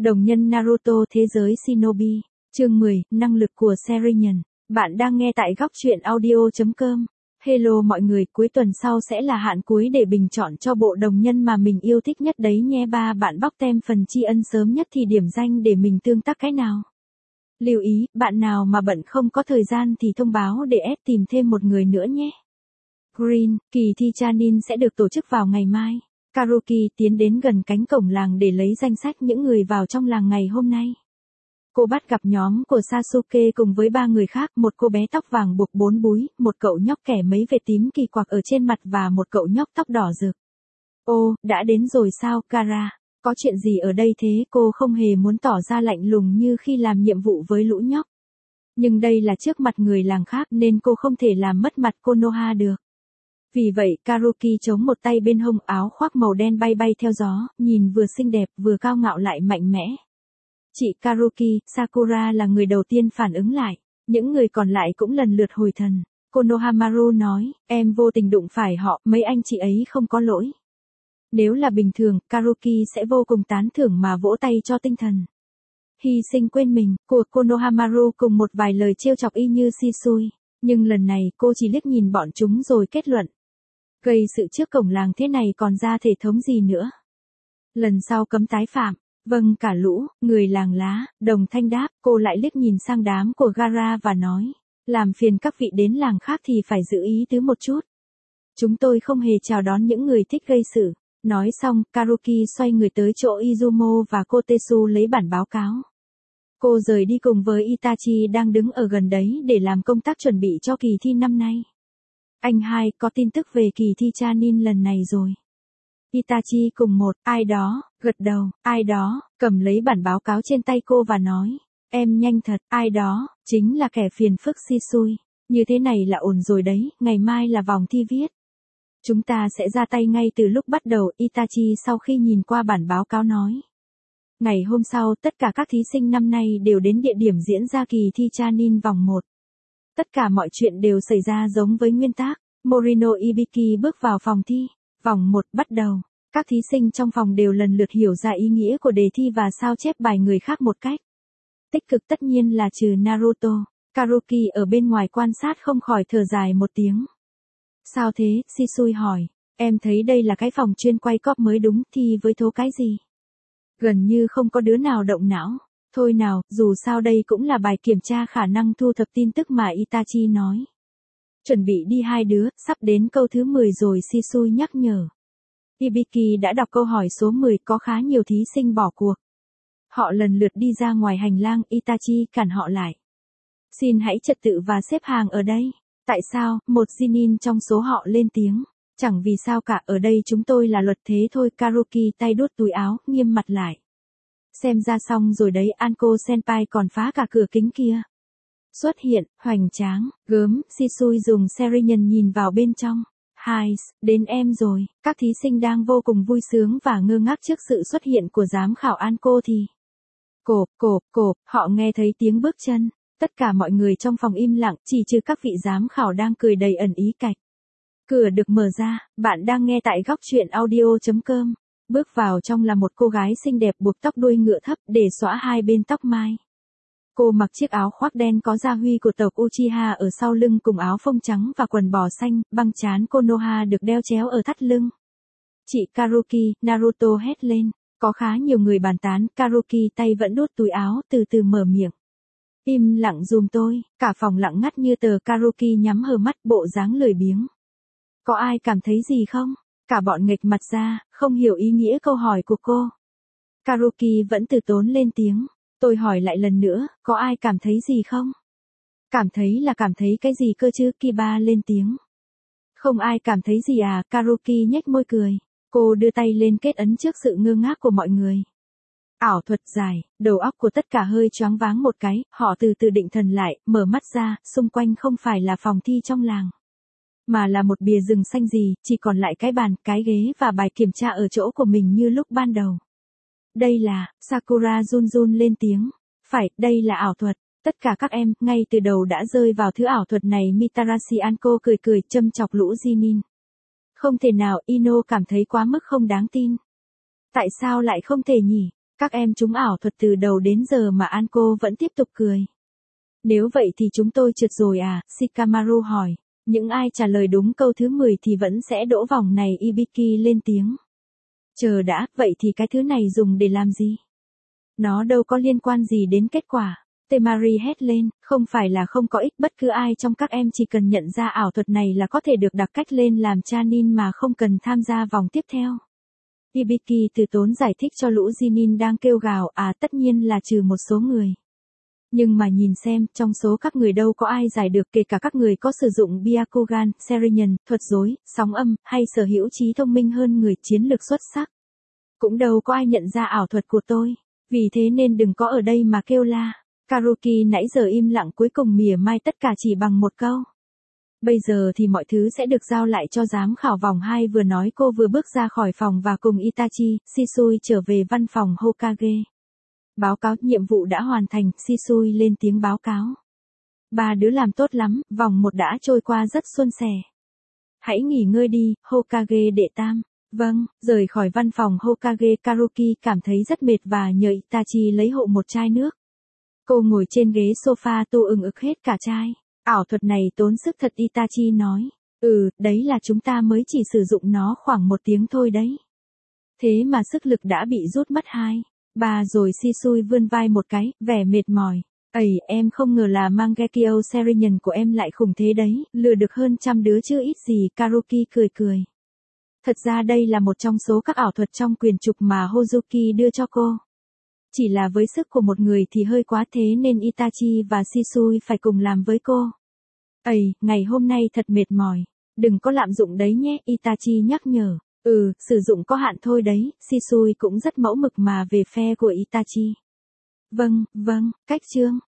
Đồng nhân Naruto thế giới Shinobi, chương 10, năng lực của Serinhân. Bạn đang nghe tại góc truyện audio.com. Hello mọi người, cuối tuần sau sẽ là hạn cuối để bình chọn cho bộ đồng nhân mà mình yêu thích nhất đấy nhé. Bạn bóc tem phần tri ân sớm nhất thì điểm danh để mình tương tác cái nào. Lưu ý, bạn nào mà bận không có thời gian thì thông báo để tìm thêm một người nữa nhé. Green, kỳ thi Chunin sẽ được tổ chức vào ngày mai. Karuki tiến đến gần cánh cổng làng để lấy danh sách những người vào trong làng ngày hôm nay. Cô bắt gặp nhóm của Sasuke cùng với 3 người khác, một cô bé tóc vàng buộc 4 búi, một cậu nhóc kẻ mấy vệt tím kỳ quặc ở trên mặt và một cậu nhóc tóc đỏ rực. Ô, đã đến rồi sao, Kara? Có chuyện gì ở đây thế? Cô không hề muốn tỏ ra lạnh lùng như khi làm nhiệm vụ với lũ nhóc. Nhưng đây là trước mặt người làng khác nên cô không thể làm mất mặt Konoha được. Vì vậy Karuki chống một tay bên hông, áo khoác màu đen bay bay theo gió, nhìn vừa xinh đẹp vừa cao ngạo lại mạnh mẽ. Chị Karuki, Sakura là người đầu tiên phản ứng lại, những người còn lại cũng lần lượt hồi thần. Konohamaru nói, em vô tình đụng phải họ, mấy anh chị ấy không có lỗi. Nếu là bình thường, Karuki sẽ vô cùng tán thưởng mà vỗ tay cho tinh thần hy sinh quên mình của Konohamaru cùng một vài lời trêu chọc y như Shisui. Nhưng lần này cô chỉ liếc nhìn bọn chúng rồi kết luận. Gây sự trước cổng làng thế này còn ra thể thống gì nữa. Lần sau cấm tái phạm. Vâng cả lũ, người làng lá, đồng thanh đáp. Cô lại liếc nhìn sang đám của Gaara và nói. Làm phiền các vị đến làng khác thì phải giữ ý tứ một chút. Chúng tôi không hề chào đón những người thích gây sự. Nói xong, Karuki xoay người tới chỗ Izumo và Kotetsu lấy bản báo cáo. Cô rời đi cùng với Itachi đang đứng ở gần đấy để làm công tác chuẩn bị cho kỳ thi năm nay. Anh hai, có tin tức về kỳ thi Chunin lần này rồi. Itachi cùng một, ai đó, gật đầu, ai đó, cầm lấy bản báo cáo trên tay cô và nói. Em nhanh thật, ai đó, chính là kẻ phiền phức Shisui. Như thế này là ổn rồi đấy, ngày mai là vòng thi viết. Chúng ta sẽ ra tay ngay từ lúc bắt đầu, Itachi sau khi nhìn qua bản báo cáo nói. Ngày hôm sau, tất cả các thí sinh năm nay đều đến địa điểm diễn ra kỳ thi Chunin vòng 1. Tất cả mọi chuyện đều xảy ra giống với nguyên tắc. Morino Ibiki bước vào phòng thi. Vòng 1 bắt đầu. Các thí sinh trong phòng đều lần lượt hiểu ra ý nghĩa của đề thi và sao chép bài người khác một cách tích cực, tất nhiên là trừ Naruto. Karuki ở bên ngoài quan sát không khỏi thở dài một tiếng. Sao thế? Shisui hỏi. Em thấy đây là cái phòng chuyên quay cóp mới đúng, thi với thố cái gì? Gần như không có đứa nào động não. Thôi nào, dù sao đây cũng là bài kiểm tra khả năng thu thập tin tức mà Itachi nói. Chuẩn bị đi hai đứa, sắp đến câu thứ 10 rồi, Shisui nhắc nhở. Ibiki đã đọc câu hỏi số 10, có khá nhiều thí sinh bỏ cuộc. Họ lần lượt đi ra ngoài hành lang, Itachi cản họ lại. Xin hãy trật tự và xếp hàng ở đây. Tại sao? Một Jinin trong số họ lên tiếng. Chẳng vì sao cả, ở đây chúng tôi là luật thế thôi. Karuki tay đút túi áo, nghiêm mặt lại. Xem ra xong rồi đấy, Anko Senpai còn phá cả cửa kính kia. Xuất hiện, hoành tráng, gớm, Shisui dùng Serinhân nhìn vào bên trong. Hai, đến em rồi. Các thí sinh đang vô cùng vui sướng và ngơ ngác trước sự xuất hiện của giám khảo Anko thì. Cộp, họ nghe thấy tiếng bước chân. Tất cả mọi người trong phòng im lặng, chỉ trừ các vị giám khảo đang cười đầy ẩn ý cạch. Cửa được mở ra, bạn đang nghe tại góc truyện audio.com. Bước vào trong là một cô gái xinh đẹp buộc tóc đuôi ngựa thấp để xõa hai bên tóc mai. Cô mặc chiếc áo khoác đen có gia huy của tộc Uchiha ở sau lưng cùng áo phông trắng và quần bò xanh, băng trán Konoha được đeo chéo ở thắt lưng. Chị Karuki, Naruto hét lên. Có khá nhiều người bàn tán, Karuki tay vẫn đút túi áo, từ từ mở miệng. Im lặng dùm tôi, cả phòng lặng ngắt như tờ. Karuki nhắm hờ mắt, bộ dáng lười biếng. Có ai cảm thấy gì không? Cả bọn nghệch mặt ra, không hiểu ý nghĩa câu hỏi của cô. Karuki vẫn từ tốn lên tiếng. Tôi hỏi lại lần nữa, có ai cảm thấy gì không? Cảm thấy là cảm thấy cái gì cơ chứ? Kiba lên tiếng. Không ai cảm thấy gì à? Karuki nhếch môi cười. Cô đưa tay lên kết ấn trước sự ngơ ngác của mọi người. Ảo thuật giải, đầu óc của tất cả hơi choáng váng một cái, họ từ từ định thần lại, mở mắt ra, xung quanh không phải là phòng thi trong làng. Mà là một bìa rừng xanh gì, chỉ còn lại cái bàn, cái ghế và bài kiểm tra ở chỗ của mình như lúc ban đầu. Đây là, Sakura run run lên tiếng. Phải, đây là ảo thuật. Tất cả các em, ngay từ đầu đã rơi vào thứ ảo thuật này. Mitarashi Anko cười cười châm chọc lũ Jinin. Không thể nào, Ino cảm thấy quá mức không đáng tin. Tại sao lại không thể nhỉ? Các em trúng ảo thuật từ đầu đến giờ mà Anko vẫn tiếp tục cười. Nếu vậy thì chúng tôi trượt rồi à, Shikamaru hỏi. Những ai trả lời đúng câu thứ 10 thì vẫn sẽ đỗ vòng này, Ibiki lên tiếng. Chờ đã, vậy thì cái thứ này dùng để làm gì? Nó đâu có liên quan gì đến kết quả. Temari hét lên, không phải là không có ích, bất cứ ai trong các em chỉ cần nhận ra ảo thuật này là có thể được đặc cách lên làm Chanin mà không cần tham gia vòng tiếp theo. Ibiki từ tốn giải thích cho lũ Jinin đang kêu gào, tất nhiên là trừ một số người. Nhưng mà nhìn xem, trong số các người đâu có ai giải được, kể cả các người có sử dụng Byakugan, Serenyon, thuật rối, sóng âm, hay sở hữu trí thông minh hơn người, chiến lược xuất sắc. Cũng đâu có ai nhận ra ảo thuật của tôi. Vì thế nên đừng có ở đây mà kêu la. Karuki nãy giờ im lặng, cuối cùng mỉa mai tất cả chỉ bằng một câu. Bây giờ thì mọi thứ sẽ được giao lại cho giám khảo vòng 2, vừa nói cô vừa bước ra khỏi phòng và cùng Itachi, Shisui trở về văn phòng Hokage. Báo cáo, nhiệm vụ đã hoàn thành, Shisui lên tiếng báo cáo. Ba đứa làm tốt lắm, vòng 1 đã trôi qua rất suôn sẻ. Hãy nghỉ ngơi đi, Hokage đệ tam. Vâng, rời khỏi văn phòng Hokage, Karuki cảm thấy rất mệt và nhờ Itachi lấy hộ một chai nước. Cô ngồi trên ghế sofa tu ực hết cả chai. Ảo thuật này tốn sức thật, Itachi nói. Đấy là chúng ta mới chỉ sử dụng nó khoảng 1 tiếng thôi đấy. Thế mà sức lực đã bị rút mất 2, 3 rồi. Shisui vươn vai một cái, vẻ mệt mỏi. Em không ngờ là Mangekyo Serenyon của em lại khủng thế đấy, lừa được hơn trăm đứa chứ ít gì, Karuki cười. Thật ra đây là một trong số các ảo thuật trong quyển trục mà Hozuki đưa cho cô. Chỉ là với sức của một người thì hơi quá, thế nên Itachi và Shisui phải cùng làm với cô. Ngày hôm nay thật mệt mỏi. Đừng có lạm dụng đấy nhé, Itachi nhắc nhở. Sử dụng có hạn thôi đấy, Shisui cũng rất mẫu mực mà về phe của Itachi. Vâng, cách chương.